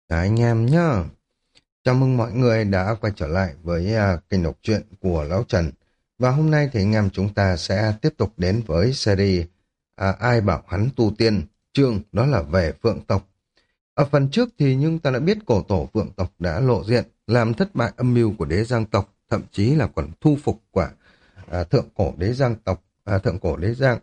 Chào anh em nhá. Chào mừng mọi người đã quay trở lại với kênh đọc truyện của Lão Trần. Và hôm nay thì anh em chúng ta sẽ tiếp tục đến với series Ai bảo hắn tu tiên, chương đó là về Phượng tộc. Ở phần trước thì nhưng ta đã biết cổ tổ Phượng tộc đã lộ diện, làm thất bại âm mưu của đế Giang tộc, thậm chí là còn thu phục quả thượng cổ đế Giang tộc, thượng cổ đế Giang.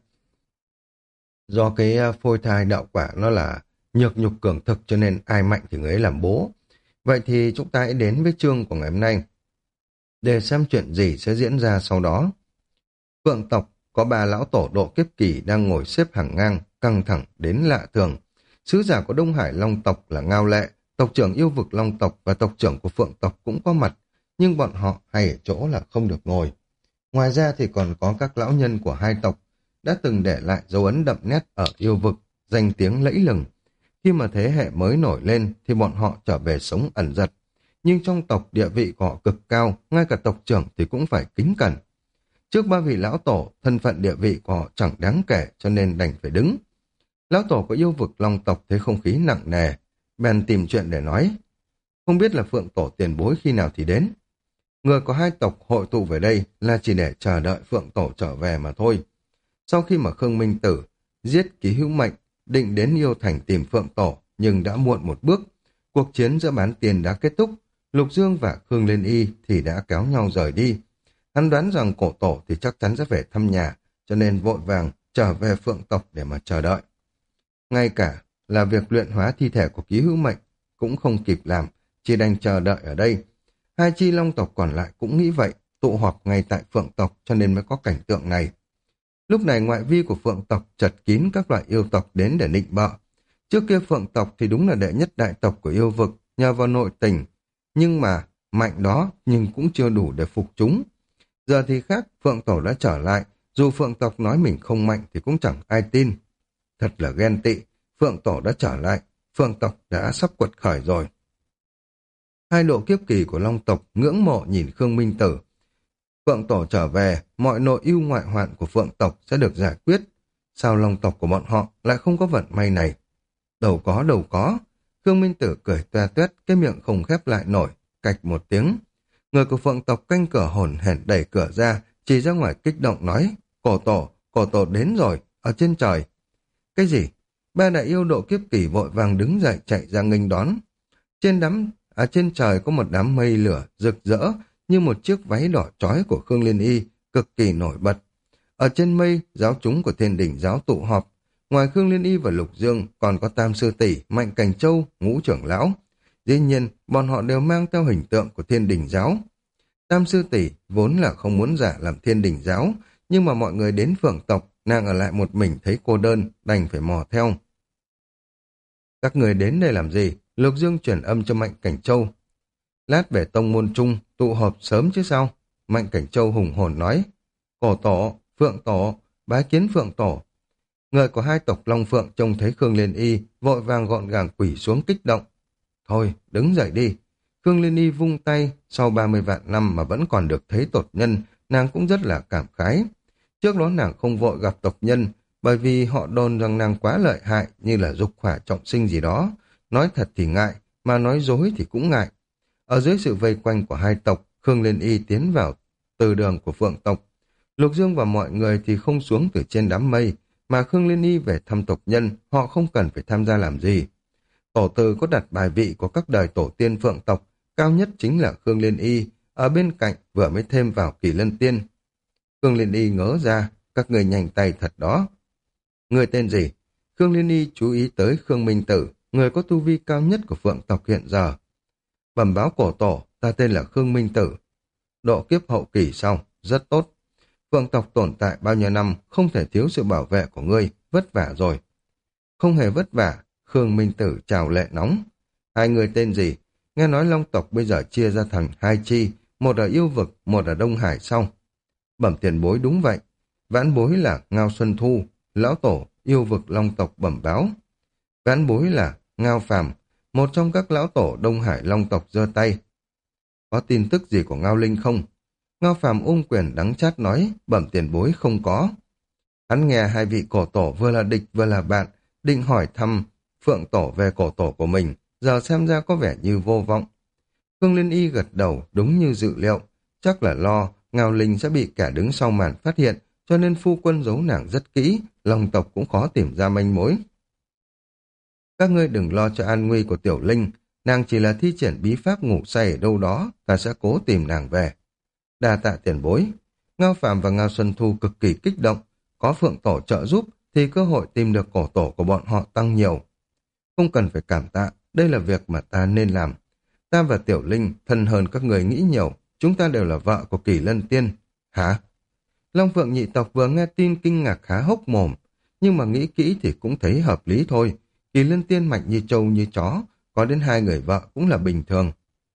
Do cái phôi thai đạo quả nó là nhược nhục cường thực cho nên ai mạnh thì người ấy làm bố. Vậy thì chúng ta hãy đến với chương của ngày hôm nay để xem chuyện gì sẽ diễn ra sau đó. Phượng tộc có ba lão tổ độ kiếp kỳ đang ngồi xếp hàng ngang, căng thẳng đến lạ thường. Sứ giả của Đông Hải Long tộc là Ngao Lệ, tộc trưởng yêu vực Long tộc và tộc trưởng của Phượng tộc cũng có mặt, nhưng bọn họ hay ở chỗ là không được ngồi. Ngoài ra thì còn có các lão nhân của hai tộc đã từng để lại dấu ấn đậm nét ở yêu vực, danh tiếng lẫy lừng. Khi mà thế hệ mới nổi lên thì bọn họ trở về sống ẩn dật. Nhưng trong tộc địa vị của họ cực cao, ngay cả tộc trưởng thì cũng phải kính cẩn. Trước ba vị lão tổ, thân phận địa vị của họ chẳng đáng kể cho nên đành phải đứng. Lão tổ của yêu vực Long tộc thấy không khí nặng nề, bèn tìm chuyện để nói. Không biết là Phượng tổ tiền bối khi nào thì đến. Người của hai tộc hội tụ về đây là chỉ để chờ đợi Phượng tổ trở về mà thôi. Sau khi mà Khương Minh Tử giết Ký Hữu Mệnh, định đến Yêu Thành tìm Phượng tổ, nhưng đã muộn một bước. Cuộc chiến giữa bán tiền đã kết thúc, Lục Dương và Khương Liên Y thì đã kéo nhau rời đi. Hắn đoán rằng cổ tổ thì chắc chắn sẽ về thăm nhà, cho nên vội vàng trở về Phượng tộc để mà chờ đợi. Ngay cả là việc luyện hóa thi thể của Ký Hữu Mệnh cũng không kịp làm, chỉ đành chờ đợi ở đây. Hai chi long tộc còn lại cũng nghĩ vậy, tụ họp ngay tại Phượng tộc cho nên mới có cảnh tượng này. Lúc này ngoại vi của Phượng tộc chật kín các loại yêu tộc đến để nịnh bợ. Trước kia Phượng tộc thì đúng là đệ nhất đại tộc của yêu vực, nhờ vào nội tình. Nhưng mà mạnh đó nhưng cũng chưa đủ để phục chúng. Giờ thì khác, Phượng tổ đã trở lại, dù Phượng tộc nói mình không mạnh thì cũng chẳng ai tin. Thật là ghen tị, Phượng tổ đã trở lại, Phượng tộc đã sắp quật khởi rồi. Hai độ kiếp kỳ của Long tộc ngưỡng mộ nhìn Khương Minh Tử. Phượng tổ trở về, mọi nội ưu ngoại hoạn của Phượng tộc sẽ được giải quyết. Sao Long tộc của bọn họ lại không có vận may này? Đâu có, đâu có. Khương Minh Tử cười toe toét, cái miệng không khép lại nổi, cạch một tiếng. Người của Phượng tộc canh cửa hổn hển đẩy cửa ra, chỉ ra ngoài kích động nói, cổ tổ đến rồi, ở trên trời. Cái gì? Ba đại yêu độ kiếp kỳ vội vàng đứng dậy chạy ra nghênh đón. Trên trời có một đám mây lửa rực rỡ như một chiếc váy đỏ chói của Khương Liên Y, cực kỳ nổi bật. Ở trên mây, giáo chúng của Thiên Đình giáo tụ họp. Ngoài Khương Liên Y và Lục Dương còn có Tam Sư Tỷ, Mạnh Cảnh Châu, Ngũ Trưởng Lão. Dĩ nhiên, bọn họ đều mang theo hình tượng của Thiên Đình giáo. Tam Sư Tỷ vốn là không muốn giả làm Thiên Đình giáo, nhưng mà mọi người đến Phượng tộc, nàng ở lại một mình thấy cô đơn, đành phải mò theo. Các người đến đây làm gì? Lục Dương chuyển âm cho Mạnh Cảnh Châu. Lát về tông môn chung, tụ họp sớm chứ sao? Mạnh Cảnh Châu hùng hồn nói. Cổ tổ, Phượng tổ, bái kiến Phượng tổ. Người của hai tộc Long Phượng trông thấy Khương Liên Y, vội vàng gọn gàng quỳ xuống kích động. Thôi, đứng dậy đi. Khương Liên Y vung tay, sau 30 vạn năm mà vẫn còn được thấy tộc nhân, nàng cũng rất là cảm khái. Trước đó nàng không vội gặp tộc nhân, bởi vì họ đồn rằng nàng quá lợi hại như là dục hỏa trọng sinh gì đó. Nói thật thì ngại, mà nói dối thì cũng ngại. Ở dưới sự vây quanh của hai tộc, Khương Liên Y tiến vào từ đường của Phượng tộc. Lục Dương và mọi người thì không xuống từ trên đám mây, mà Khương Liên Y về thăm tộc nhân, họ không cần phải tham gia làm gì. Tổ từ có đặt bài vị của các đời tổ tiên Phượng tộc, cao nhất chính là Khương Liên Y, ở bên cạnh vừa mới thêm vào Kỳ Lân Tiên. Khương Liên Y ngớ ra, các người nhanh tay thật đó. Người tên gì? Khương Liên Y chú ý tới Khương Minh Tử, người có tu vi cao nhất của Phượng tộc hiện giờ. Bẩm báo cổ tổ, ta tên là Khương Minh Tử. Độ kiếp hậu kỳ sau, rất tốt. Phượng tộc tồn tại bao nhiêu năm, không thể thiếu sự bảo vệ của ngươi, vất vả rồi. Không hề vất vả, Khương Minh Tử chào lệ nóng. Hai người tên gì? Nghe nói Long tộc bây giờ chia ra thành hai chi, một ở yêu vực, một ở Đông Hải sau. Bẩm tiền bối đúng vậy. Vãn bối là Ngao Xuân Thu, lão tổ, yêu vực Long tộc bẩm báo. Vãn bối là Ngao Phàm, một trong các lão tổ Đông Hải Long tộc giơ tay. Có tin tức gì của Ngao Linh không? Ngao Phàm ôm quyền đắng chát nói, bẩm tiền bối không có. Hắn nghe hai vị cổ tổ vừa là địch vừa là bạn, định hỏi thăm Phượng tổ về cổ tổ của mình, giờ xem ra có vẻ như vô vọng. Khương Liên Y gật đầu, đúng như dự liệu, chắc là lo Ngao Linh sẽ bị kẻ đứng sau màn phát hiện, cho nên phu quân giấu nàng rất kỹ, Long tộc cũng khó tìm ra manh mối. Các ngươi đừng lo cho an nguy của Tiểu Linh, nàng chỉ là thi triển bí pháp ngủ say ở đâu đó, ta sẽ cố tìm nàng về. Đa tạ tiền bối. Ngao Phạm và Ngao Xuân Thu cực kỳ kích động, có Phượng Tổ trợ giúp thì cơ hội tìm được cổ tổ của bọn họ tăng nhiều. Không cần phải cảm tạ, đây là việc mà ta nên làm. Ta và Tiểu Linh thân hơn các người nghĩ nhiều, chúng ta đều là vợ của Kỳ Lân Tiên. Hả? Long Phượng nhị tộc vừa nghe tin kinh ngạc há hốc mồm, nhưng mà nghĩ kỹ thì cũng thấy hợp lý thôi. Kỳ Lân Tiên mạnh như trâu như chó, có đến 2 người vợ cũng là bình thường.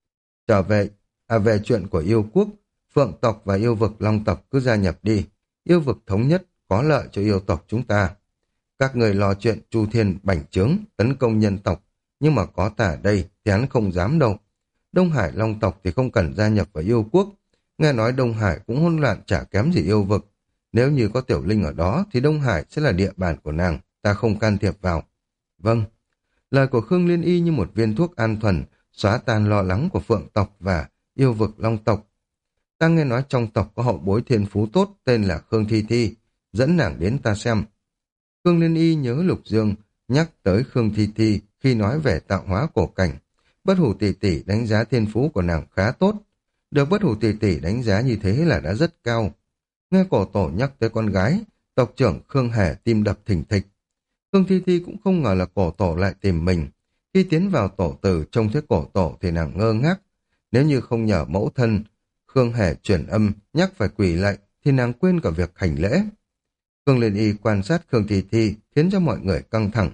Trở về, về chuyện của yêu quốc, Phượng tộc và yêu vực Long tộc cứ gia nhập đi. Yêu vực thống nhất có lợi cho yêu tộc chúng ta. Các người lo chuyện Chu Thiên bành trướng, tấn công nhân tộc, nhưng mà có ta ở đây thì hắn không dám đâu. Đông Hải Long tộc thì không cần gia nhập vào yêu quốc. Nghe nói Đông Hải cũng hỗn loạn chả kém gì yêu vực. Nếu như có Tiểu Linh ở đó thì Đông Hải sẽ là địa bàn của nàng, ta không can thiệp vào. Vâng. Lời của Khương Liên Y như một viên thuốc an thuần, xóa tan lo lắng của Phượng tộc và yêu vực Long tộc. Ta nghe nói trong tộc có hậu bối thiên phú tốt tên là Khương Thi Thi, dẫn nàng đến ta xem. Khương Liên Y nhớ Lục Dương nhắc tới Khương Thi Thi khi nói về tạo hóa cổ cảnh. Bất Hủ tỷ tỷ đánh giá thiên phú của nàng khá tốt. Được Bất Hủ tỷ tỷ đánh giá như thế là đã rất cao. Nghe cổ tổ nhắc tới con gái, tộc trưởng Khương Hề tim đập thình thịch. Khương Thi Thi cũng không ngờ là cổ tổ lại tìm mình. Khi tiến vào tổ tử trông thấy cổ tổ thì nàng ngơ ngác. Nếu như không nhờ mẫu thân Khương Hề truyền âm nhắc phải quỳ lạy thì nàng quên cả việc hành lễ. Khương Liên Y quan sát Khương Thi Thi khiến cho mọi người căng thẳng.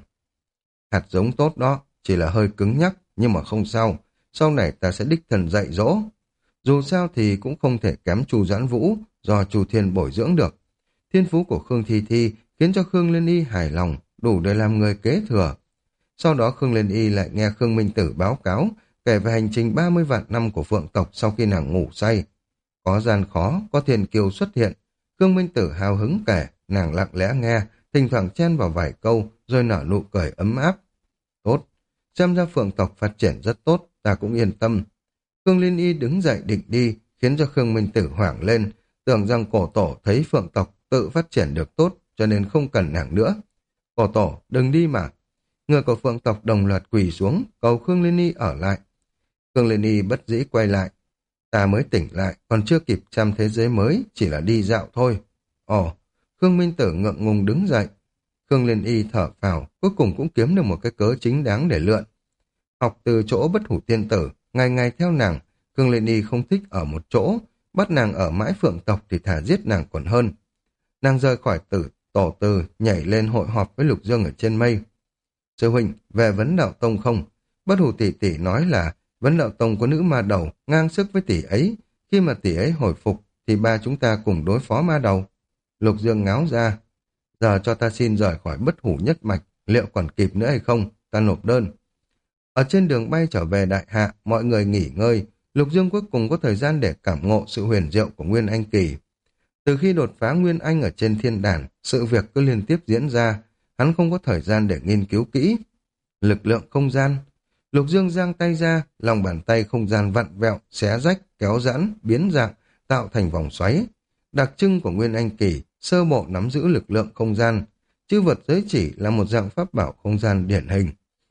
Hạt giống tốt đó, chỉ là hơi cứng nhắc, nhưng mà không sao. Sau này ta sẽ đích thân dạy dỗ. Dù sao thì cũng không thể kém Chu Doãn Vũ do Chu Thiên bồi dưỡng được. Thiên phú của Khương Thi Thi khiến cho Khương Liên Y hài lòng, đủ để làm người kế thừa. Sau đó Khương Liên Y lại nghe Khương Minh Tử báo cáo kể về hành trình 30 vạn năm của Phượng tộc sau khi nàng ngủ say. Có gian khó, có thiên kiêu xuất hiện. Khương Minh Tử hào hứng kể, nàng lặng lẽ nghe, thỉnh thoảng chen vào vài câu, rồi nở nụ cười ấm áp. Tốt, xem ra Phượng tộc phát triển rất tốt, ta cũng yên tâm. Khương Liên Y đứng dậy định đi, khiến cho Khương Minh Tử hoảng lên, tưởng rằng cổ tổ thấy Phượng tộc tự phát triển được tốt, cho nên không cần nàng nữa. Cổ tổ, đừng đi mà. Người của Phượng tộc đồng loạt quỳ xuống, cầu Khương Liên Y ở lại. Khương Liên Y bất dĩ quay lại. Ta mới tỉnh lại, còn chưa kịp xem thế giới mới, chỉ là đi dạo thôi. Ồ, Khương Minh Tử ngượng ngùng đứng dậy. Khương Liên Y thở phào, cuối cùng cũng kiếm được một cái cớ chính đáng để lượn. Học từ chỗ Bất Hủ tiên tử, ngày ngày theo nàng, Khương Liên Y không thích ở một chỗ, bắt nàng ở mãi Phượng tộc thì thà giết nàng còn hơn. Nàng rời khỏi tổ từ, nhảy lên hội họp với Lục Dương ở trên mây. Sư huynh, về Vấn Đạo Tông không? Bất Hủ tỷ tỷ nói là Vấn Đạo Tông có nữ ma đầu ngang sức với tỷ ấy. Khi mà tỷ ấy hồi phục thì ba chúng ta cùng đối phó ma đầu. Lục Dương ngáo ra. Giờ cho ta xin rời khỏi Bất Hủ nhất mạch, liệu còn kịp nữa hay không? Ta nộp đơn. Ở trên đường bay trở về Đại Hạ, mọi người nghỉ ngơi. Lục Dương cuối cùng có thời gian để cảm ngộ sự huyền diệu của Nguyên Anh Kỳ. Từ khi đột phá Nguyên Anh ở trên thiên đàn, sự việc cứ liên tiếp diễn ra. Hắn không có thời gian để nghiên cứu kỹ. Lực lượng không gian. Lục Dương giang tay ra, lòng bàn tay không gian vặn vẹo, xé rách, kéo giãn, biến dạng, tạo thành vòng xoáy. Đặc trưng của Nguyên Anh Kỳ, sơ bộ nắm giữ lực lượng không gian. Chư vật giới chỉ là một dạng pháp bảo không gian điển hình.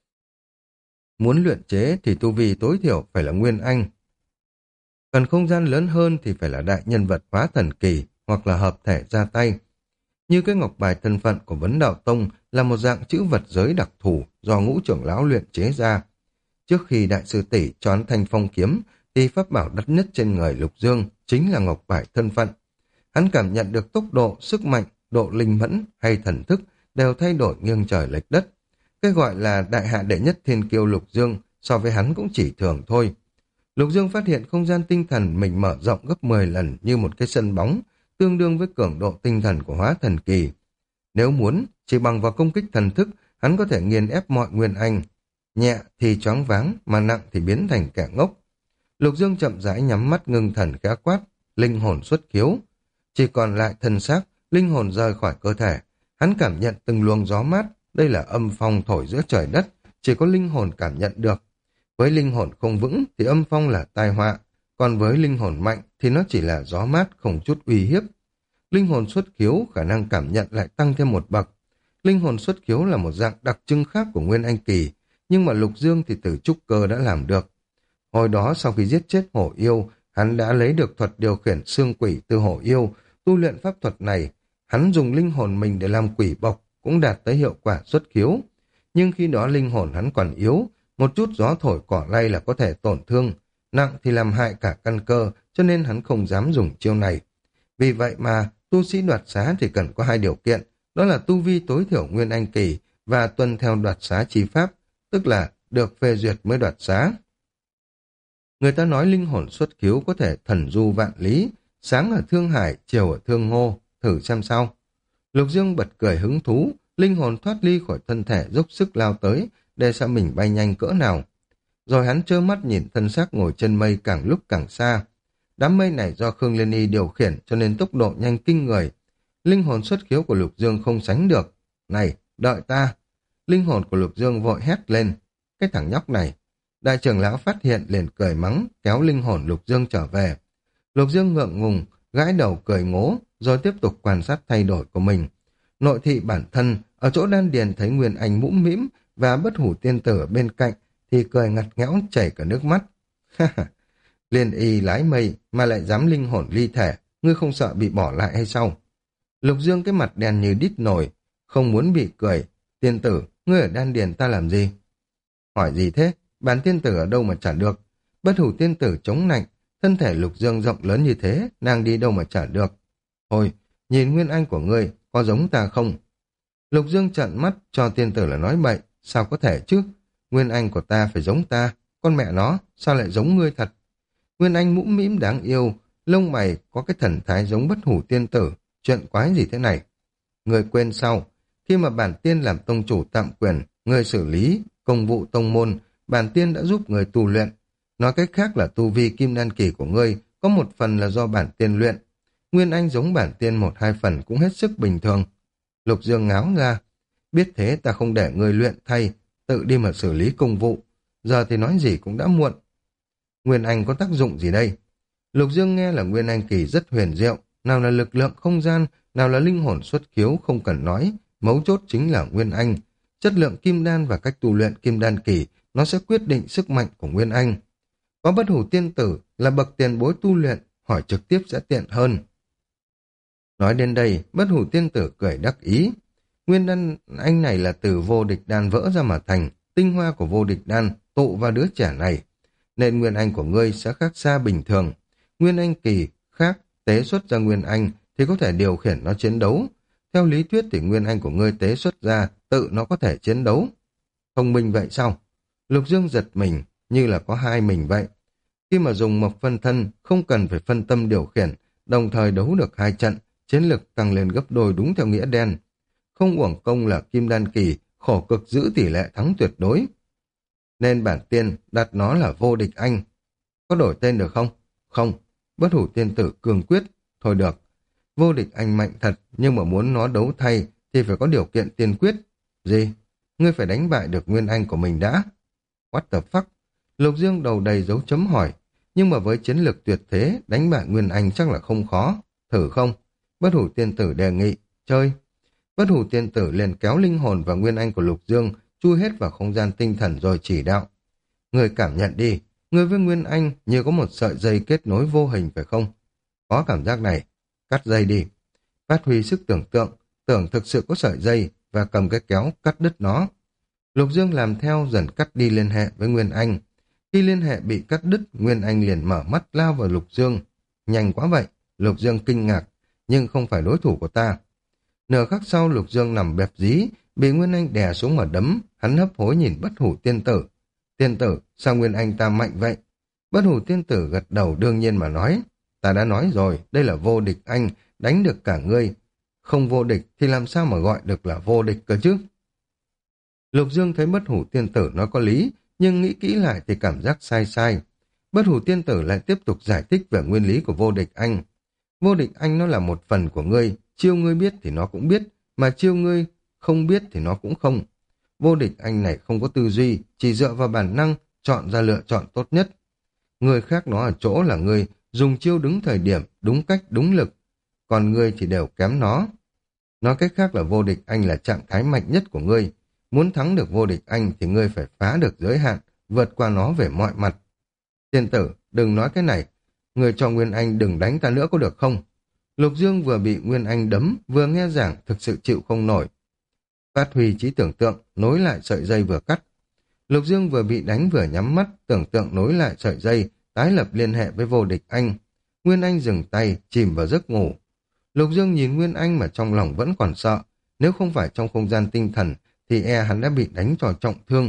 Muốn luyện chế thì tu vi tối thiểu phải là Nguyên Anh. Cần không gian lớn hơn thì phải là đại nhân vật hóa thần kỳ hoặc là hợp thể ra tay. Như cái ngọc bài thân phận của Vấn Đạo Tông là một dạng chữ vật giới đặc thù do Ngũ trưởng lão luyện chế ra. Trước khi đại sư tỷ cho hắn thanh phong kiếm thì pháp bảo đắt nhất trên người Lục Dương chính là ngọc bài thân phận. Hắn cảm nhận được tốc độ, sức mạnh, độ linh mẫn hay thần thức đều thay đổi nghiêng trời lệch đất. Cái gọi là đại hạ đệ nhất thiên kiêu Lục Dương so với hắn cũng chỉ thường thôi. Lục Dương phát hiện không gian tinh thần mình mở rộng gấp 10 lần như một cái sân bóng, tương đương với cường độ tinh thần của hóa thần kỳ. Nếu muốn, chỉ bằng vào công kích thần thức, hắn có thể nghiền ép mọi Nguyên Anh. Nhẹ thì choáng váng, mà nặng thì biến thành kẻ ngốc. Lục Dương chậm rãi nhắm mắt ngưng thần khẽ quát, linh hồn xuất khiếu. Chỉ còn lại thân xác, linh hồn rời khỏi cơ thể. Hắn cảm nhận từng luồng gió mát, đây là âm phong thổi giữa trời đất, chỉ có linh hồn cảm nhận được, Với linh hồn không vững thì âm phong là tai họa, còn với linh hồn mạnh thì nó chỉ là gió mát không chút uy hiếp. Linh hồn xuất khiếu khả năng cảm nhận lại tăng thêm một bậc. Linh hồn xuất khiếu là một dạng đặc trưng khác của Nguyên Anh Kỳ, nhưng mà Lục Dương thì từ trúc cơ đã làm được. Hồi đó sau khi giết chết hổ yêu, hắn đã lấy được thuật điều khiển xương quỷ từ hổ yêu, tu luyện pháp thuật này, hắn dùng linh hồn mình để làm quỷ bộc, cũng đạt tới hiệu quả xuất khiếu. Nhưng khi đó linh hồn hắn còn yếu, một chút gió thổi cỏ lay là có thể tổn thương, nặng thì làm hại cả căn cơ, cho nên hắn không dám dùng chiêu này. Vì vậy mà, tu sĩ đoạt xá thì cần có hai điều kiện, đó là tu vi tối thiểu Nguyên Anh Kỳ và tuân theo đoạt xá chi pháp, tức là được phê duyệt mới đoạt xá. Người ta nói linh hồn xuất khiếu có thể thần du vạn lý, sáng ở Thương Hải, chiều ở Thương Ngô, thử xem sao. Lục Dương bật cười hứng thú, linh hồn thoát ly khỏi thân thể dốc sức lao tới, để xem mình bay nhanh cỡ nào. Rồi hắn trơ mắt nhìn thân xác ngồi trên mây càng lúc càng xa. Đám mây này do Khương Liên Y điều khiển cho nên tốc độ nhanh kinh người. Linh hồn xuất khiếu của Lục Dương không sánh được. Này, đợi ta! Linh hồn của Lục Dương vội hét lên. Cái thằng nhóc này! Đại trưởng lão phát hiện liền cười mắng, kéo linh hồn Lục Dương trở về. Lục Dương ngượng ngùng, gãi đầu cười ngố, rồi tiếp tục quan sát thay đổi của mình. Nội thị bản thân, ở chỗ đan điền thấy Nguyên Anh mũm mĩm và bất hủ tiên tử ở bên cạnh, thì cười ngặt nghẽo chảy cả nước mắt. Liên Y lái mây mà lại dám linh hồn ly thể, ngươi không sợ bị bỏ lại hay sao? Lục Dương cái mặt đen như đít nổi, không muốn bị cười. Tiên tử, ngươi ở đan điền ta làm gì? Hỏi gì thế? Bản tiên tử ở đâu mà trả được? Bất hủ tiên tử chống nạnh, thân thể Lục Dương rộng lớn như thế, nàng đi đâu mà trả được? Thôi, nhìn Nguyên Anh của ngươi, có giống ta không? Lục Dương trợn mắt cho tiên tử là nói bậy, sao có thể chứ? Nguyên Anh của ta phải giống ta, con mẹ nó, sao lại giống ngươi thật? Nguyên Anh mũm mĩm đáng yêu, lông mày có cái thần thái giống bất hủ tiên tử, chuyện quái gì thế này? Người quên sau, khi mà bản tiên làm tông chủ tạm quyền, người xử lý công vụ tông môn, bản tiên đã giúp người tu luyện. Nói cách khác là tu vi kim đan kỳ của ngươi có một phần là do bản tiên luyện. Nguyên Anh giống bản tiên một hai phần cũng hết sức bình thường. Lục Dương ngáo ra, biết thế ta không để ngươi luyện thay, tự đi mà xử lý công vụ. Giờ thì nói gì cũng đã muộn. Nguyên Anh có tác dụng gì đây? Lục Dương nghe là Nguyên Anh kỳ rất huyền diệu, nào là lực lượng không gian, nào là linh hồn xuất khiếu không cần nói, mấu chốt chính là Nguyên Anh. Chất lượng kim đan và cách tu luyện kim đan kỳ, nó sẽ quyết định sức mạnh của Nguyên Anh. Có bất hủ tiên tử là bậc tiền bối tu luyện, hỏi trực tiếp sẽ tiện hơn. Nói đến đây, bất hủ tiên tử cười đắc ý. Nguyên đan anh này là từ vô địch đan vỡ ra mà thành, tinh hoa của vô địch đan tụ vào đứa trẻ này. Nên Nguyên Anh của ngươi sẽ khác xa bình thường. Nguyên Anh kỳ khác, tế xuất ra Nguyên Anh thì có thể điều khiển nó chiến đấu. Theo lý thuyết thì Nguyên Anh của ngươi tế xuất ra, tự nó có thể chiến đấu. Thông minh vậy sao? Lục Dương giật mình, như là có hai mình vậy. Khi mà dùng mộc phân thân, không cần phải phân tâm điều khiển, đồng thời đấu được hai trận, chiến lực tăng lên gấp đôi đúng theo nghĩa đen. Không uổng công là kim đan kỳ, khổ cực giữ tỷ lệ thắng tuyệt đối. Nên bản tiên đặt nó là vô địch anh. Có đổi tên được không? Không. Bất hủ tiên tử cương quyết. Thôi được. Vô địch anh mạnh thật, nhưng mà muốn nó đấu thay thì phải có điều kiện tiên quyết. Gì? Ngươi phải đánh bại được Nguyên Anh của mình đã. What the fuck? Lục Dương đầu đầy dấu chấm hỏi. Nhưng mà với chiến lược tuyệt thế, đánh bại Nguyên Anh chắc là không khó. Thử không? Bất hủ tiên tử đề nghị. Chơi. Bất hủ tiên tử liền kéo linh hồn và Nguyên Anh của Lục Dương chui hết vào không gian tinh thần rồi chỉ đạo. Người cảm nhận đi, người với Nguyên Anh như có một sợi dây kết nối vô hình phải không? Có cảm giác này, cắt dây đi. Phát huy sức tưởng tượng, tưởng thực sự có sợi dây và cầm cái kéo cắt đứt nó. Lục Dương làm theo dần cắt đi liên hệ với Nguyên Anh. Khi liên hệ bị cắt đứt, Nguyên Anh liền mở mắt lao vào Lục Dương. Nhanh quá vậy, Lục Dương kinh ngạc, nhưng không phải đối thủ của ta. Nửa khắc sau Lục Dương nằm bẹp dí, bị Nguyên Anh đè xuống mà đấm, hắn hấp hối nhìn bất hủ tiên tử. Tiên tử, sao Nguyên Anh ta mạnh vậy? Bất hủ tiên tử gật đầu đương nhiên mà nói. Ta đã nói rồi, đây là vô địch anh, đánh được cả ngươi. Không vô địch thì làm sao mà gọi được là vô địch cơ chứ? Lục Dương thấy bất hủ tiên tử nói có lý, nhưng nghĩ kỹ lại thì cảm giác sai sai. Bất hủ tiên tử lại tiếp tục giải thích về nguyên lý của vô địch anh. Vô địch anh nó là một phần của ngươi, chiêu ngươi biết thì nó cũng biết, mà chiêu ngươi không biết thì nó cũng không. Vô địch anh này không có tư duy, chỉ dựa vào bản năng, chọn ra lựa chọn tốt nhất. Người khác nó ở chỗ là người dùng chiêu đúng thời điểm, đúng cách, đúng lực, còn ngươi thì đều kém nó. Nói cách khác là vô địch anh là trạng thái mạnh nhất của ngươi. Muốn thắng được vô địch anh thì ngươi phải phá được giới hạn, vượt qua nó về mọi mặt. Tiên tử, đừng nói cái này. Người cho Nguyên Anh đừng đánh ta nữa có được không? Lục Dương vừa bị Nguyên Anh đấm, vừa nghe giảng thực sự chịu không nổi. Phát huy trí tưởng tượng, nối lại sợi dây vừa cắt. Lục Dương vừa bị đánh vừa nhắm mắt, tưởng tượng nối lại sợi dây, tái lập liên hệ với vô địch anh. Nguyên Anh dừng tay, chìm vào giấc ngủ. Lục Dương nhìn Nguyên Anh mà trong lòng vẫn còn sợ. Nếu không phải trong không gian tinh thần, thì hắn đã bị đánh cho trọng thương.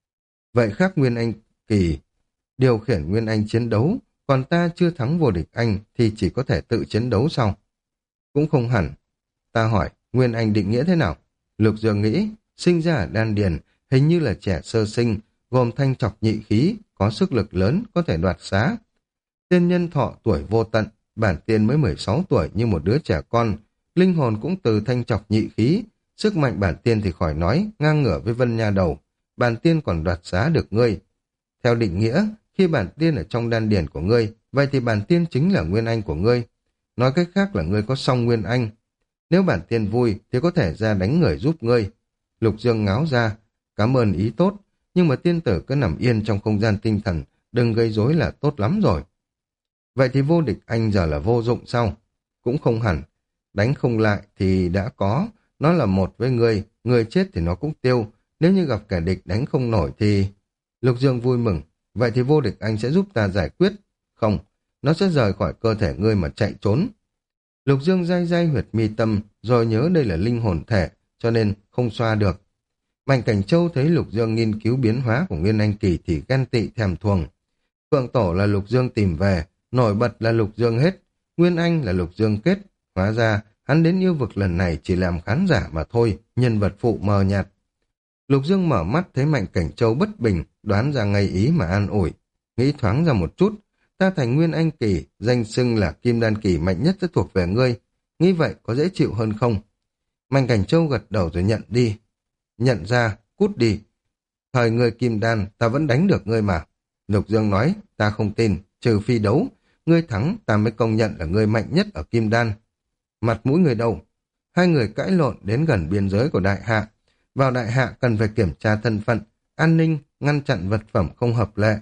Vậy khác Nguyên Anh kỳ, điều khiển Nguyên Anh chiến đấu, còn ta chưa thắng vô địch anh thì chỉ có thể tự chiến đấu sau. Cũng không hẳn. Ta hỏi, Nguyên Anh định nghĩa thế nào? Lục Dương nghĩ, sinh ra ở đan điền, hình như là trẻ sơ sinh, gồm thanh trọc nhị khí, có sức lực lớn, có thể đoạt xá. Tiên nhân thọ tuổi vô tận, bản tiên mới 16 tuổi như một đứa trẻ con, linh hồn cũng từ thanh trọc nhị khí, sức mạnh bản tiên thì khỏi nói, ngang ngửa với Vân Nha Đầu, bản tiên còn đoạt xá được ngươi. Theo định nghĩa, khi bản tiên ở trong đan điền của ngươi, vậy thì bản tiên chính là Nguyên Anh của ngươi. Nói cách khác là ngươi có song Nguyên Anh. Nếu bản tiên vui thì có thể ra đánh người giúp ngươi. Lục Dương ngáo ra, cảm ơn ý tốt, nhưng mà tiên tử cứ nằm yên trong không gian tinh thần, đừng gây rối là tốt lắm rồi. Vậy thì vô địch anh giờ là vô dụng sao? Cũng không hẳn. Đánh không lại thì đã có. Nó là một với người chết thì nó cũng tiêu. Nếu như gặp kẻ địch đánh không nổi thì... Lục Dương vui mừng. Vậy thì vô địch anh sẽ giúp ta giải quyết. Không, nó sẽ rời khỏi cơ thể ngươi mà chạy trốn. Lục Dương day day huyệt mi tâm, rồi nhớ đây là linh hồn thể, cho nên không xoa được. Mạnh Cảnh Châu thấy Lục Dương nghiên cứu biến hóa của Nguyên Anh Kỳ thì ghen tị thèm thuồng. Phượng Tổ là Lục Dương tìm về, nổi bật là Lục Dương hết, Nguyên Anh là Lục Dương kết. Hóa ra, hắn đến yêu vực lần này chỉ làm khán giả mà thôi, nhân vật phụ mờ nhạt. Lục Dương mở mắt thấy Mạnh Cảnh Châu bất bình, đoán ra ngay ý mà an ủi. Nghĩ thoáng ra một chút, ta thành Nguyên Anh Kỳ, danh xưng là Kim Đan Kỳ mạnh nhất sẽ thuộc về ngươi. Nghĩ vậy có dễ chịu hơn không? Mạnh Cảnh Châu gật đầu rồi nhận đi. Nhận ra, cút đi. Thời ngươi Kim Đan, ta vẫn đánh được ngươi mà. Lục Dương nói, ta không tin, trừ phi đấu. Ngươi thắng, ta mới công nhận là ngươi mạnh nhất ở Kim Đan. Mặt mũi người đâu? Hai người cãi lộn đến gần biên giới của Đại Hạ. Vào Đại Hạ cần phải kiểm tra thân phận, an ninh, ngăn chặn vật phẩm không hợp lệ.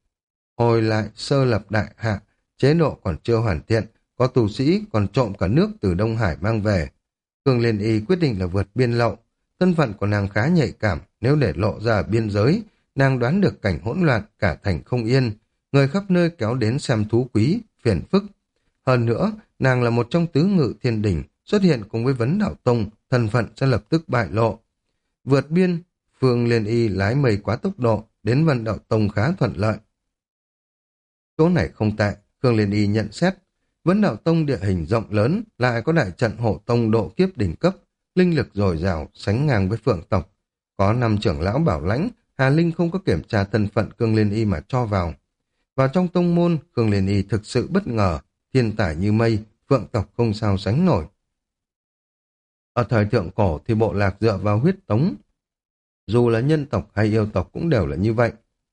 Hồi lại sơ lập Đại Hạ, chế độ còn chưa hoàn thiện, có tù sĩ còn trộm cả nước từ Đông Hải mang về. Khương Liên Y quyết định là vượt biên lậu. Thân phận của nàng khá nhạy cảm, nếu để lộ ra biên giới, nàng đoán được cảnh hỗn loạn, cả thành không yên, người khắp nơi kéo đến xem thú quý, phiền phức. Hơn nữa, nàng là một trong tứ ngự thiên đình, xuất hiện cùng với Vấn Đạo Tông, thân phận sẽ lập tức bại lộ. Vượt biên, Phương Liên Y lái mây quá tốc độ, đến Vấn Đạo Tông khá thuận lợi. Chỗ này không tệ, Khương Liên Y nhận xét. Vấn Đạo Tông địa hình rộng lớn, lại có đại trận hộ tông độ kiếp đỉnh cấp, linh lực dồi dào, sánh ngang với Phượng tộc. Có 5 trưởng lão bảo lãnh, Hà Linh không có kiểm tra thân phận Khương Liên Y mà cho vào. Vào trong tông môn, Khương Liên Y thực sự bất ngờ, thiên tài như mây, Phượng tộc không sao sánh nổi. Ở thời thượng cổ thì bộ lạc dựa vào huyết tống, dù là nhân tộc hay yêu tộc cũng đều là như vậy.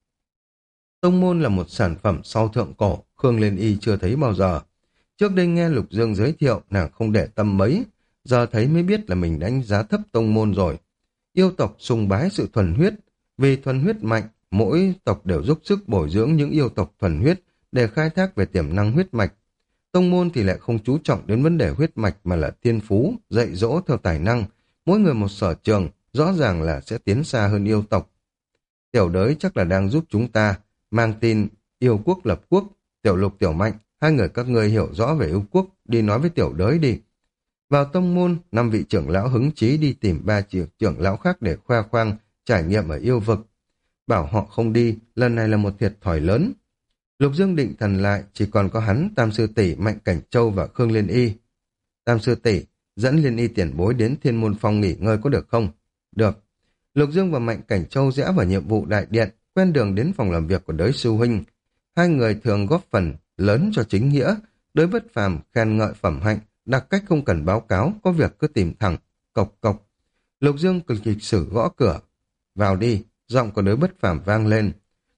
Tông môn là một sản phẩm sau thượng cổ, Khương Liên Y chưa thấy bao giờ. Trước đây nghe Lục Dương giới thiệu, nàng không để tâm mấy, giờ thấy mới biết là mình đánh giá thấp tông môn rồi. Yêu tộc sùng bái sự thuần huyết, vì thuần huyết mạnh, mỗi tộc đều dốc sức bồi dưỡng những yêu tộc thuần huyết để khai thác về tiềm năng huyết mạch. Tông môn thì lại không chú trọng đến vấn đề huyết mạch mà là tiên phú, dạy dỗ theo tài năng, mỗi người một sở trường, rõ ràng là sẽ tiến xa hơn yêu tộc. Tiểu Đới chắc là đang giúp chúng ta mang tin yêu quốc lập quốc. Tiểu Lục, Tiểu Mạnh, hai người các ngươi hiểu rõ về yêu quốc, đi nói với Tiểu Đới đi. Vào tông môn, 5 vị trưởng lão hứng chí đi tìm 3 trưởng lão khác để khoe khoang trải nghiệm ở yêu vực. Bảo họ không đi, lần này là một thiệt thòi lớn. Lục Dương định thần lại, chỉ còn có hắn, Tam Sư Tỷ, Mạnh Cảnh Châu và Khương Liên Y. Tam Sư Tỷ, dẫn Liên Y tiền bối đến Thiên Môn Phong nghỉ ngơi có được không? Được. Lục Dương và Mạnh Cảnh Châu rẽ vào nhiệm vụ đại điện, quen đường đến phòng làm việc của Đới sư huynh. Hai người thường góp phần lớn cho chính nghĩa, Đới Bất Phàm khen ngợi phẩm hạnh, đặc cách không cần báo cáo, có việc cứ tìm thẳng. Cộc cộc. Lục Dương cực kịch sử gõ cửa. Vào đi, giọng của Đới Bất Phàm vang lên.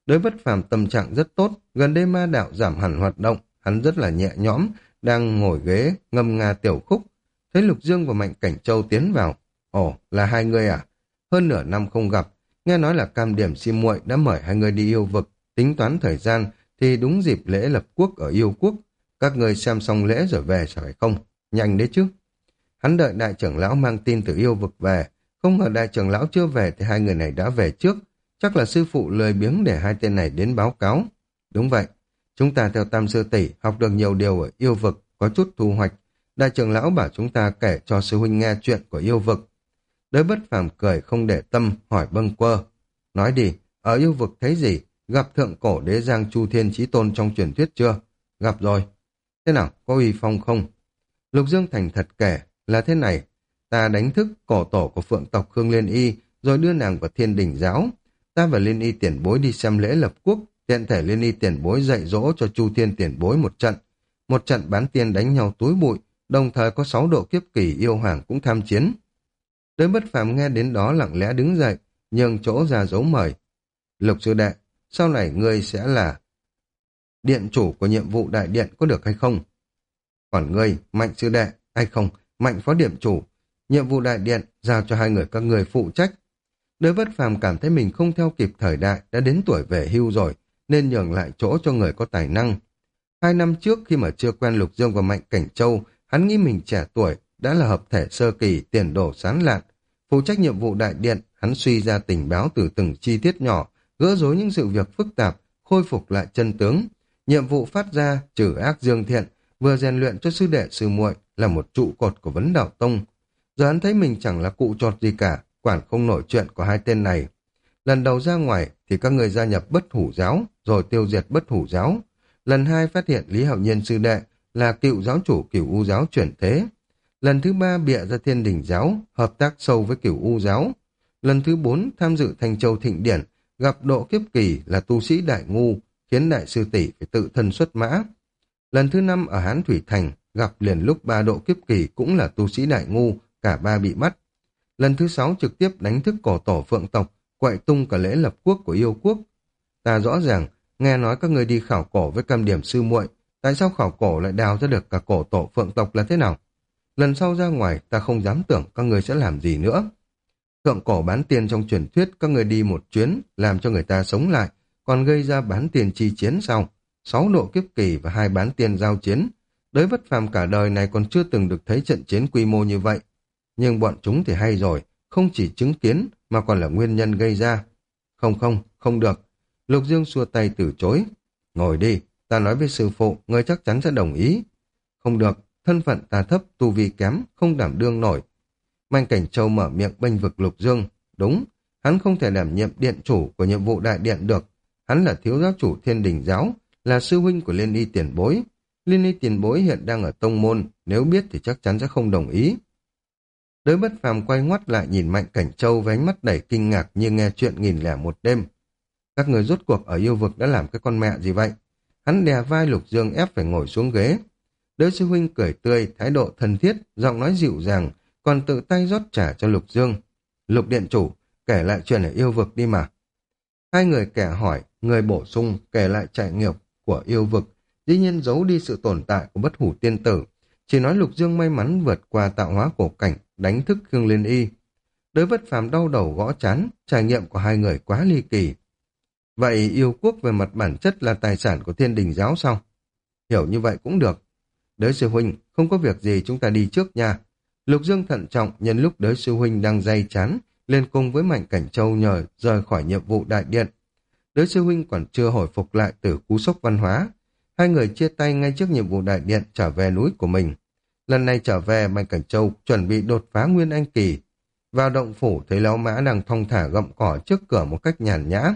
Đới Bất Phàm tâm trạng rất tốt, gần đây ma đạo giảm hẳn hoạt động, hắn rất là nhẹ nhõm, đang ngồi ghế ngâm nga tiểu khúc. Thấy Lục Dương và Mạnh Cảnh Châu tiến vào. Ồ, là hai người à? Hơn nửa năm không gặp, nghe nói là Cam Điểm Si muội đã mời hai người đi yêu vực, tính toán thời gian thì đúng dịp lễ lập quốc ở yêu quốc. Các người xem xong lễ rồi về phải không? Nhanh đấy chứ. Hắn đợi đại trưởng lão mang tin từ yêu vực về, không ngờ đại trưởng lão chưa về thì hai người này đã về trước. Chắc là sư phụ lười biếng để hai tên này đến báo cáo. Đúng vậy, chúng ta theo Tam Sư Tỷ học được nhiều điều ở yêu vực, có chút thu hoạch. Đại trưởng lão bảo chúng ta kể cho sư huynh nghe chuyện của yêu vực. Đới Bất Phàm cười không để tâm, hỏi bâng quơ. Nói đi, ở yêu vực thấy gì? Gặp thượng cổ đế Giang Chu Thiên Chí Tôn trong truyền thuyết chưa? Gặp rồi. Thế nào, có uy phong không? Lục Dương thành thật kể, là thế này. Ta đánh thức cổ tổ của phượng tộc Khương Liên Y, rồi đưa nàng vào Thiên Đình giáo. Ta và Liên Y tiền bối đi xem lễ lập quốc, tiện thể Liên Y tiền bối dạy dỗ cho Chu Thiên tiền bối một trận. Một trận bán tiên đánh nhau túi bụi, đồng thời có 6 độ kiếp kỳ yêu hoàng cũng tham chiến. Đới Bất Phàm nghe đến đó lặng lẽ đứng dậy, nhường chỗ ra dấu mời. Lục sư đệ, sau này ngươi sẽ là điện chủ của nhiệm vụ đại điện có được hay không? Còn ngươi, Mạnh sư đệ, hay không, Mạnh phó điểm chủ, nhiệm vụ đại điện giao cho hai người các ngươi phụ trách. Đới Bất Phàm cảm thấy mình không theo kịp thời đại, đã đến tuổi về hưu rồi, nên nhường lại chỗ cho người có tài năng. 2 năm trước khi mà chưa quen Lục Dương và Mạnh Cảnh Châu, hắn nghĩ mình trẻ tuổi, đã là hợp thể sơ kỳ, tiền đồ sáng lạn. Phụ trách nhiệm vụ đại điện, hắn suy ra tình báo từ từng chi tiết nhỏ, gỡ rối những sự việc phức tạp, khôi phục lại chân tướng. Nhiệm vụ phát ra, trừ ác dương thiện, vừa rèn luyện cho sư đệ sư muội là một trụ cột của vấn đạo tông. Giờ hắn thấy mình chẳng là cụ chột gì cả, quản không nổi chuyện của hai tên này. Lần đầu ra ngoài thì các người gia nhập Bất Hủ giáo, rồi tiêu diệt Bất Hủ giáo. Lần 2 phát hiện Lý Hạo Nhiên sư đệ là cựu giáo chủ Cửu U giáo chuyển thế. Lần thứ 3 bịa ra Thiên Đình giáo, hợp tác sâu với Cửu U giáo. Lần thứ 4 tham dự Thanh Châu Thịnh Điển, gặp độ kiếp kỳ là tu sĩ đại ngu, khiến đại sư tỷ phải tự thân xuất mã. Lần thứ 5 ở Hán Thủy Thành, gặp liền lúc 3 độ kiếp kỳ cũng là tu sĩ đại ngu, cả ba bị bắt. Lần thứ 6 trực tiếp đánh thức cổ tổ phượng tộc, quậy tung cả lễ lập quốc của yêu quốc. Ta rõ ràng, nghe nói các người đi khảo cổ với Cam Điểm sư muội, tại sao khảo cổ lại đào ra được cả cổ tổ phượng tộc là thế nào? Lần sau ra ngoài, ta không dám tưởng các người sẽ làm gì nữa. Thượng cổ bán tiền trong truyền thuyết, các người đi một chuyến, làm cho người ta sống lại, còn gây ra bán tiền chi chiến sau. 6 độ kiếp kỳ và 2 bán tiền giao chiến. Đới Bất Phàm cả đời này còn chưa từng được thấy trận chiến quy mô như vậy. Nhưng bọn chúng thì hay rồi, không chỉ chứng kiến mà còn là nguyên nhân gây ra. Không được. Lục Dương xua tay từ chối. Ngồi đi, ta nói với sư phụ, ngươi chắc chắn sẽ đồng ý. Không được, thân phận ta thấp, tu vi kém, không đảm đương nổi. Mạnh Cảnh Châu mở miệng bênh vực Lục Dương. Đúng, hắn không thể đảm nhiệm điện chủ của nhiệm vụ đại điện được. Hắn là thiếu giáo chủ Thiên Đình giáo, là sư huynh của Liên Y tiền bối. Liên Y tiền bối hiện đang ở tông môn, nếu biết thì chắc chắn sẽ không đồng ý. Đới Bất Phàm quay ngoắt lại nhìn Mạnh Cảnh Châu với ánh mắt đầy kinh ngạc như nghe chuyện 1001 đêm. Các người rốt cuộc ở yêu vực đã làm cái con mẹ gì vậy? Hắn đè vai Lục Dương ép phải ngồi xuống ghế. Đới sư huynh cười tươi, thái độ thân thiết, giọng nói dịu dàng, còn tự tay rót trà cho Lục Dương. Lục điện chủ, kể lại chuyện ở yêu vực đi mà. Hai người kẻ hỏi, người bổ sung, kể lại trải nghiệm của yêu vực, dĩ nhiên giấu đi sự tồn tại của Bất Hủ tiên tử. Chỉ nói Lục Dương may mắn vượt qua tạo hóa cổ cảnh, đánh thức Khương Liên Y. Đới Bất Phàm đau đầu gõ chán, trải nghiệm của hai người quá ly kỳ. Vậy yêu quốc về mặt bản chất là tài sản của Thiên Đình giáo sao? Hiểu như vậy cũng được. Đới sư huynh, không có việc gì chúng ta đi trước nha. Lục Dương thận trọng nhân lúc Đới sư huynh đang day chán, lên cùng với Mạnh Cảnh Châu nhờ rời khỏi nhiệm vụ đại điện. Đới sư huynh còn chưa hồi phục lại từ cú sốc văn hóa. Hai người chia tay ngay trước nhiệm vụ đại điện trở về núi của mình. Lần này trở về, Mạnh Cảnh Châu chuẩn bị đột phá Nguyên Anh kỳ. Vào động phủ thấy Lão Mã đang thong thả gặm cỏ trước cửa một cách nhàn nhã.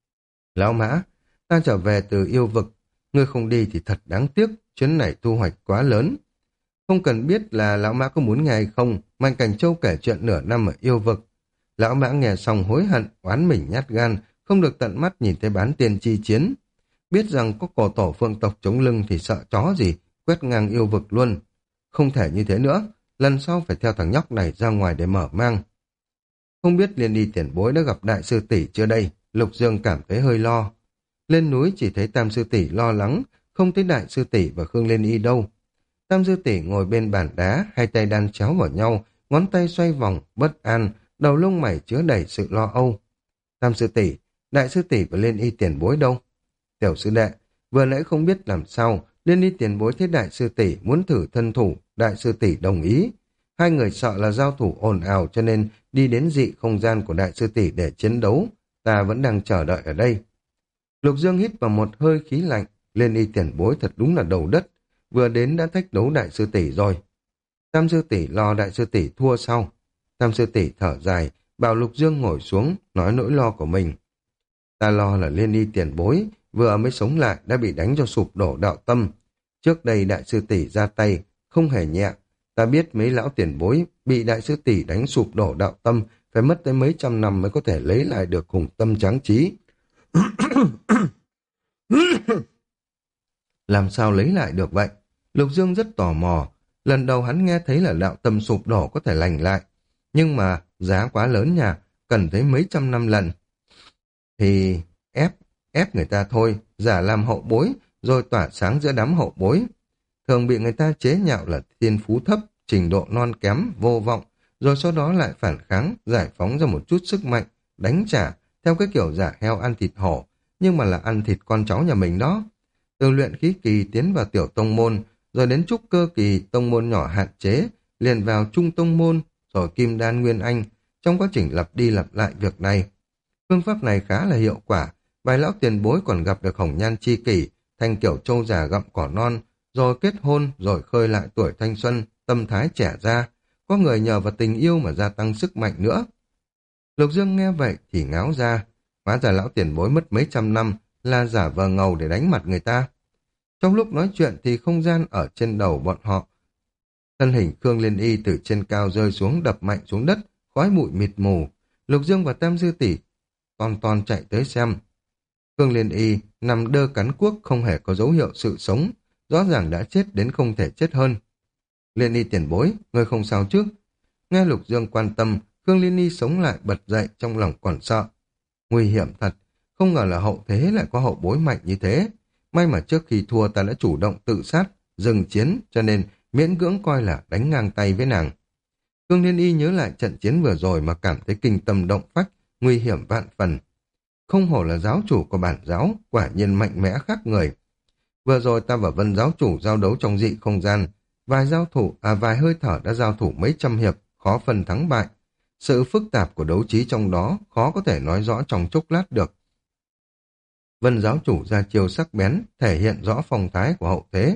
Lão Mã, ta trở về từ yêu vực, ngươi không đi thì thật đáng tiếc, chuyến này thu hoạch quá lớn. Không cần biết là Lão Mã có muốn nghe hay không, Mạnh Cảnh Châu kể chuyện nửa năm ở yêu vực. Lão Mã nghe xong hối hận, oán mình nhát gan, không được tận mắt nhìn thấy bán tiền chi chiến. Biết rằng có cổ tổ phượng tộc chống lưng thì sợ chó gì, quét ngang yêu vực luôn. Không thể như thế nữa, lần sau phải theo thằng nhóc này ra ngoài để mở mang. Không biết Liên Y tiền bối đã gặp đại sư tỷ chưa đây, Lục Dương cảm thấy hơi lo. Lên núi chỉ thấy Tam sư tỷ lo lắng, không thấy Đại sư tỷ và Khương Liên Y đâu. Tam sư tỷ ngồi bên bàn đá, hai tay đan chéo vào nhau, ngón tay xoay vòng, bất an, đầu lông mày chứa đầy sự lo âu. Tam sư tỷ, Đại sư tỷ và Liên Y tiền bối đâu? Tiểu sư đệ, vừa nãy không biết làm sao, Liên Y tiền bối thấy Đại sư tỷ muốn thử thân thủ, Đại sư tỷ đồng ý. Hai người sợ là giao thủ ồn ào cho nên đi đến dị không gian của Đại sư tỷ để chiến đấu. Ta vẫn đang chờ đợi ở đây. Lục Dương hít vào một hơi khí lạnh, Liên Y tiền bối thật đúng là đầu đất, vừa đến đã thách đấu Đại sư tỷ rồi. Tam sư tỷ lo Đại sư tỷ thua sau. Tam sư tỷ thở dài, bảo Lục Dương ngồi xuống, nói nỗi lo của mình. Ta lo là Liên Y tiền bối, vừa mới sống lại đã bị đánh cho sụp đổ đạo tâm. Trước đây Đại sư tỷ ra tay, không hề nhẹ. Ta biết mấy lão tiền bối bị Đại sư tỷ đánh sụp đổ đạo tâm, phải mất tới mấy trăm năm mới có thể lấy lại được hùng tâm tráng trí. Làm sao lấy lại được vậy? Lục Dương rất tò mò. Lần đầu hắn nghe thấy là đạo tâm sụp đổ có thể lành lại. Nhưng mà giá quá lớn nha, cần tới mấy trăm năm lần. Thì ép người ta thôi, giả làm hậu bối, rồi tỏa sáng giữa đám hậu bối. Thường bị người ta chế nhạo là thiên phú thấp, trình độ non kém, vô vọng, rồi sau đó lại phản kháng, giải phóng ra một chút sức mạnh, đánh trả, theo cái kiểu giả heo ăn thịt hổ, nhưng mà là ăn thịt con cháu nhà mình đó. Từ luyện khí kỳ tiến vào tiểu tông môn, rồi đến trúc cơ kỳ tông môn nhỏ hạn chế, liền vào trung tông môn, rồi kim đan nguyên anh, trong quá trình lặp đi lặp lại việc này. Phương pháp này khá là hiệu quả, vài lão tiền bối còn gặp được hồng nhan chi kỷ, thành kiểu trâu già gặm cỏ non, rồi kết hôn, rồi khơi lại tuổi thanh xuân, tâm thái trẻ ra, có người nhờ vào tình yêu mà gia tăng sức mạnh nữa. Lục Dương nghe vậy thì ngáo ra, hóa ra lão tiền bối mất mấy trăm năm là giả vờ ngầu để đánh mặt người ta. Trong lúc nói chuyện thì không gian ở trên đầu bọn họ. Thân hình Khương Liên Y từ trên cao rơi xuống đập mạnh xuống đất, khói bụi mịt mù. Lục Dương và Tam sư tỷ ton chạy tới xem. Khương Liên Y nằm đơ cắn cuốc không hề có dấu hiệu sự sống, rõ ràng đã chết đến không thể chết hơn. Liên Y tiền bối, ngươi không sao chứ? Nghe Lục Dương quan tâm, Khương Liên Y sống lại bật dậy trong lòng còn sợ. Nguy hiểm thật, không ngờ là hậu thế lại có hậu bối mạnh như thế. May mà trước khi thua ta đã chủ động tự sát, dừng chiến, cho nên miễn cưỡng coi là đánh ngang tay với nàng. Khương Liên Y nhớ lại trận chiến vừa rồi mà cảm thấy kinh tâm động phách, nguy hiểm vạn phần. Không hổ là giáo chủ của bản giáo, quả nhiên mạnh mẽ khác người. Vừa rồi ta và Vân giáo chủ giao đấu trong dị không gian, vài hơi thở đã giao thủ mấy trăm hiệp, khó phân thắng bại. Sự phức tạp của đấu trí trong đó khó có thể nói rõ trong chốc lát được. Vân giáo chủ ra chiêu sắc bén, thể hiện rõ phong thái của hậu thế.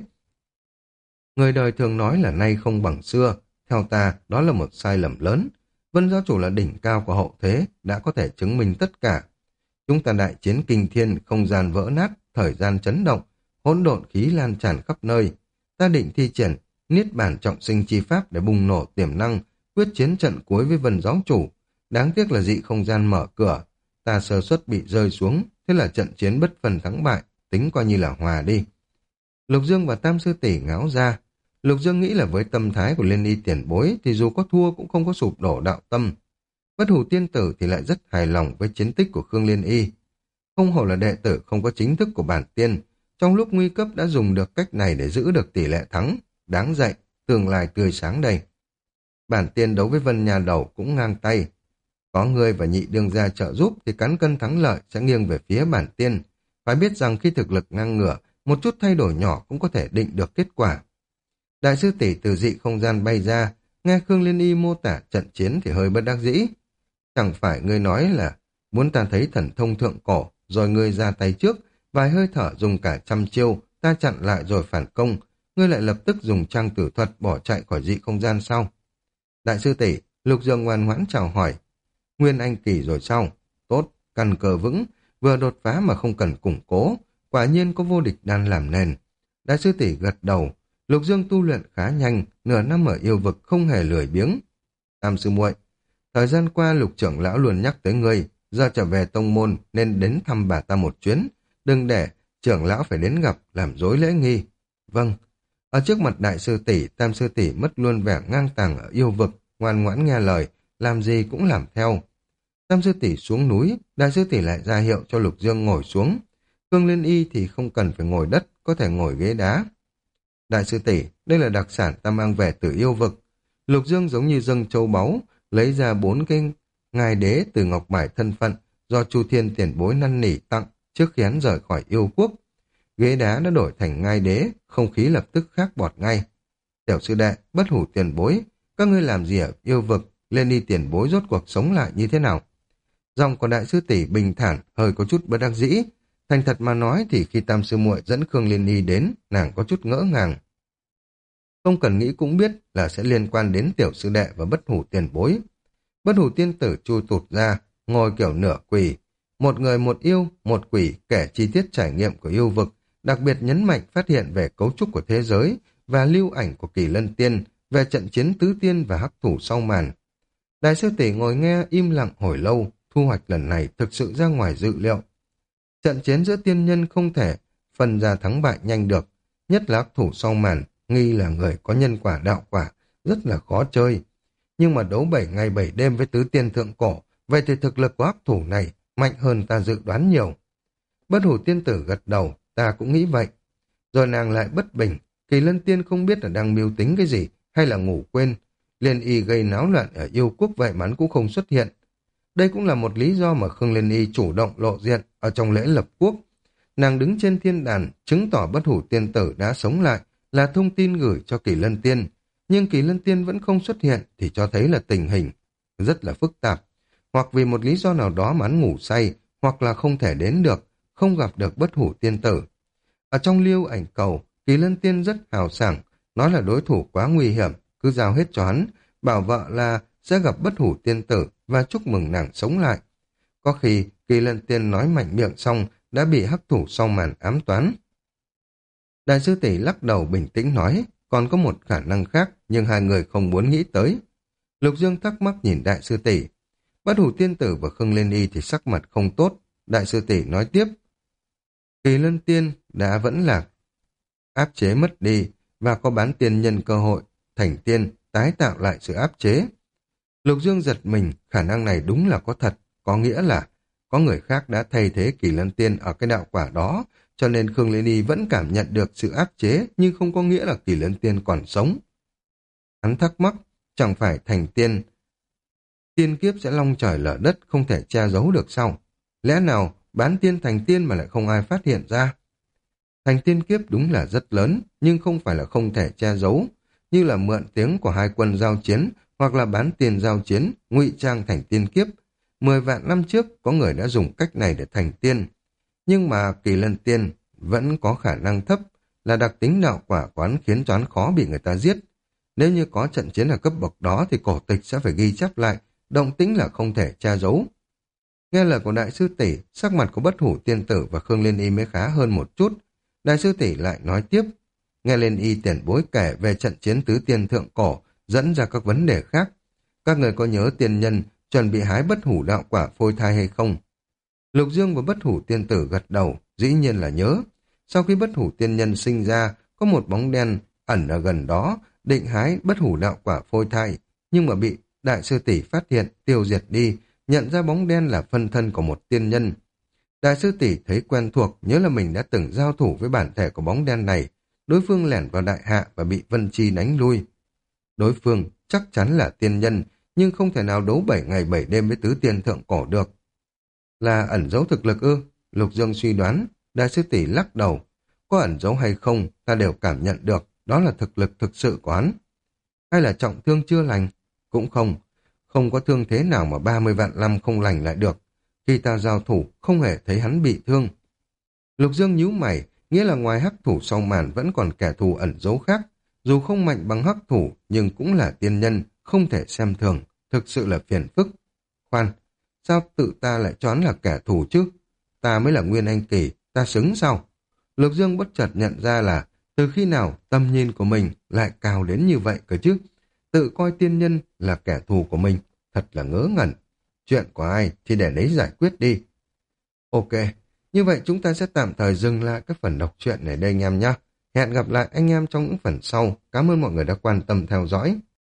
Người đời thường nói là nay không bằng xưa, theo ta đó là một sai lầm lớn. Vân giáo chủ là đỉnh cao của hậu thế, đã có thể chứng minh tất cả. Chúng ta đại chiến kinh thiên, không gian vỡ nát, thời gian chấn động, hỗn độn khí lan tràn khắp nơi. Ta định thi triển niết bản trọng sinh chi pháp để bùng nổ tiềm năng, quyết chiến trận cuối với Vân giáo chủ. Đáng tiếc là dị không gian mở cửa, ta sơ suất bị rơi xuống, thế là trận chiến bất phần thắng bại, tính coi như là hòa đi. Lục Dương và Tam sư tỷ ngáo ra. Lục Dương nghĩ là với tâm thái của Liên Y tiền bối thì dù có thua cũng không có sụp đổ đạo tâm. Bất Hủ tiên tử thì lại rất hài lòng với chiến tích của Khương Liên Y. Không hổ là đệ tử không có chính thức của bản tiên, trong lúc nguy cấp đã dùng được cách này để giữ được tỷ lệ thắng. Đáng dạy, tương lai tươi sáng đây. Bản tiên đấu với Vân nhà đầu cũng ngang tay. Có người và nhị đương gia trợ giúp thì cán cân thắng lợi sẽ nghiêng về phía bản tiên. Phải biết rằng khi thực lực ngang ngửa, một chút thay đổi nhỏ cũng có thể định được kết quả. Đại sư tỷ từ dị không gian bay ra, nghe Khương Liên Y mô tả trận chiến thì hơi bất đắc dĩ. Chẳng phải ngươi nói là muốn ta thấy thần thông thượng cổ, rồi ngươi ra tay trước, vài hơi thở dùng cả trăm chiêu, ta chặn lại rồi phản công, ngươi lại lập tức dùng trang tử thuật bỏ chạy khỏi dị không gian sau. Đại sư tỷ, Lục Dương ngoan ngoãn chào hỏi. Nguyên anh kỳ rồi sao? Tốt, căn cơ vững, vừa đột phá mà không cần củng cố, quả nhiên có vô địch đan làm nền. Đại sư tỷ gật đầu. Lục Dương tu luyện khá nhanh, nửa năm ở yêu vực không hề lười biếng. Tam sư muội, thời gian qua Lục trưởng lão luôn nhắc tới ngươi, giờ trở về tông môn nên đến thăm bà ta một chuyến, đừng để trưởng lão phải đến gặp làm rối lễ nghi. Vâng. Ở trước mặt đại sư tỷ, Tam sư tỷ mất luôn vẻ ngang tàng ở yêu vực, ngoan ngoãn nghe lời, làm gì cũng làm theo. Tam sư tỷ xuống núi, đại sư tỷ lại ra hiệu cho Lục Dương ngồi xuống. Khương Liên Y thì không cần phải ngồi đất, có thể ngồi ghế đá. Đại sư tỷ, đây là đặc sản ta mang về từ yêu vực. Lục Dương giống như dâng châu báu, lấy ra 4 cái ngài đế từ ngọc bài thân phận do Chu Thiên tiền bối năn nỉ tặng trước khi hắn rời khỏi yêu quốc. Ghế đá đã đổi thành ngai đế, không khí lập tức khác bọt ngay. Tiểu sư đệ, bất hủ tiền bối, các ngươi làm gì ở yêu vực, lên đi tiền bối rốt cuộc sống lại như thế nào? Giọng của đại sư tỷ bình thản, hơi có chút bất đắc dĩ. Thành thật mà nói thì khi tam sư muội dẫn Khương Liên Y đến, nàng có chút ngỡ ngàng. Không cần nghĩ cũng biết là sẽ liên quan đến tiểu sư đệ và bất hủ tiền bối. Bất hủ tiên tử chui tụt ra, ngồi kiểu nửa quỳ. Một người một yêu, một quỷ kể chi tiết trải nghiệm của yêu vực, đặc biệt nhấn mạnh phát hiện về cấu trúc của thế giới và lưu ảnh của Kỳ Lân Tiên, về trận chiến tứ tiên và hắc thủ sau màn. Đại sư tỷ ngồi nghe im lặng hồi lâu, thu hoạch lần này thực sự ra ngoài dự liệu. Trận chiến giữa tiên nhân không thể phân ra thắng bại nhanh được, nhất là hắc thủ sau màn, nghi là người có nhân quả đạo quả, rất là khó chơi. Nhưng mà đấu 7 ngày 7 đêm với tứ tiên thượng cổ, vậy thì thực lực của hắc thủ này mạnh hơn ta dự đoán nhiều. Bất hủ tiên tử gật đầu, ta cũng nghĩ vậy. Rồi nàng lại bất bình, Kỳ Lân Tiên không biết là đang mưu tính cái gì, hay là ngủ quên. Liên Y gây náo loạn ở yêu quốc vậy mà hắn cũng không xuất hiện. Đây cũng là một lý do mà Khương Liên Y chủ động lộ diện ở trong lễ lập quốc. Nàng đứng trên thiên đàn, chứng tỏ bất hủ tiên tử đã sống lại, là thông tin gửi cho Kỳ Lân Tiên. Nhưng Kỳ Lân Tiên vẫn không xuất hiện thì cho thấy là tình hình rất là phức tạp. Hoặc vì một lý do nào đó mà hắn ngủ say, hoặc là không thể đến được, không gặp được bất hủ tiên tử. Ở trong lưu ảnh cầu, Kỳ Lân Tiên rất hào sảng, nói là đối thủ quá nguy hiểm, cứ giao hết cho hắn, bảo vợ là sẽ gặp bất hủ tiên tử và chúc mừng nàng sống lại. Có khi Kỳ Lân Tiên nói mạnh miệng xong đã bị hắc thủ sau màn ám toán. Đại sư tỷ lắc đầu bình tĩnh nói, còn có một khả năng khác nhưng hai người không muốn nghĩ tới. Lục Dương thắc mắc nhìn đại sư tỷ. Bất hủ tiên tử và Khương Liên Y thì sắc mặt không tốt. Đại sư tỷ nói tiếp, Kỳ Lân Tiên đã vẫn lạc, áp chế mất đi và có bán tiên nhân cơ hội thành tiên tái tạo lại sự áp chế. Lục Dương giật mình, khả năng này đúng là có thật, có nghĩa là có người khác đã thay thế Kỳ Lân Tiên ở cái đạo quả đó, cho nên Khương Liên Y vẫn cảm nhận được sự áp chế, nhưng không có nghĩa là Kỳ Lân Tiên còn sống. Hắn thắc mắc, chẳng phải thành tiên, tiên kiếp sẽ long trời lở đất, không thể che giấu được sao? Lẽ nào bán tiên thành tiên mà lại không ai phát hiện ra? Thành tiên kiếp đúng là rất lớn, nhưng không phải là không thể che giấu, như là mượn tiếng của hai quân giao chiến, hoặc là bán tiền giao chiến, ngụy trang thành tiên kiếp. 10 vạn năm trước, có người đã dùng cách này để thành tiên. Nhưng mà Kỳ Lân Tiên vẫn có khả năng thấp, là đặc tính đạo quả quán khiến cho hắn khó bị người ta giết. Nếu như có trận chiến ở cấp bậc đó thì cổ tịch sẽ phải ghi chép lại, động tĩnh là không thể che giấu. Nghe lời của đại sư tỷ, sắc mặt của bất hủ tiên tử và Khương Liên Y mới khá hơn một chút. Đại sư tỷ lại nói tiếp, nghe Liên Y tiền bối kể về trận chiến tứ tiên thượng cổ, dẫn ra các vấn đề khác. Các người có nhớ tiên nhân chuẩn bị hái bất hủ đạo quả phôi thai hay không? Lục Dương và bất hủ tiên tử gật đầu, dĩ nhiên là nhớ. Sau khi bất hủ tiên nhân sinh ra, có một bóng đen ẩn ở gần đó, định hái bất hủ đạo quả phôi thai, nhưng mà bị đại sư tỷ phát hiện, tiêu diệt đi, nhận ra bóng đen là phân thân của một tiên nhân. Đại sư tỷ thấy quen thuộc, nhớ là mình đã từng giao thủ với bản thể của bóng đen này, đối phương lẻn vào đại hạ và bị Vân Chi đánh lui. Đối phương chắc chắn là tiên nhân, nhưng không thể nào đấu 7 ngày 7 đêm với tứ tiên thượng cổ được. Là ẩn giấu thực lực ư? Lục Dương suy đoán. Đại sư tỷ lắc đầu. Có ẩn giấu hay không, ta đều cảm nhận được, đó là thực lực thực sự của hắn. Hay là trọng thương chưa lành? Cũng không. Không có thương thế nào mà 30 vạn năm không lành lại được. Khi ta giao thủ, không hề thấy hắn bị thương. Lục Dương nhíu mày, nghĩa là ngoài hắc thủ sau màn vẫn còn kẻ thù ẩn giấu khác. Dù không mạnh bằng hắc thủ, nhưng cũng là tiên nhân, không thể xem thường, thực sự là phiền phức. Khoan, sao tự ta lại choán là kẻ thù chứ? Ta mới là Nguyên Anh Kỳ, ta xứng sao? Lục Dương bất chợt nhận ra là từ khi nào tầm nhìn của mình lại cao đến như vậy cơ chứ? Tự coi tiên nhân là kẻ thù của mình, thật là ngớ ngẩn. Chuyện của ai thì để lấy giải quyết đi. Ok, như vậy chúng ta sẽ tạm thời dừng lại các phần đọc truyện này đây anh em nhé. Hẹn gặp lại anh em trong những phần sau. Cảm ơn mọi người đã quan tâm theo dõi.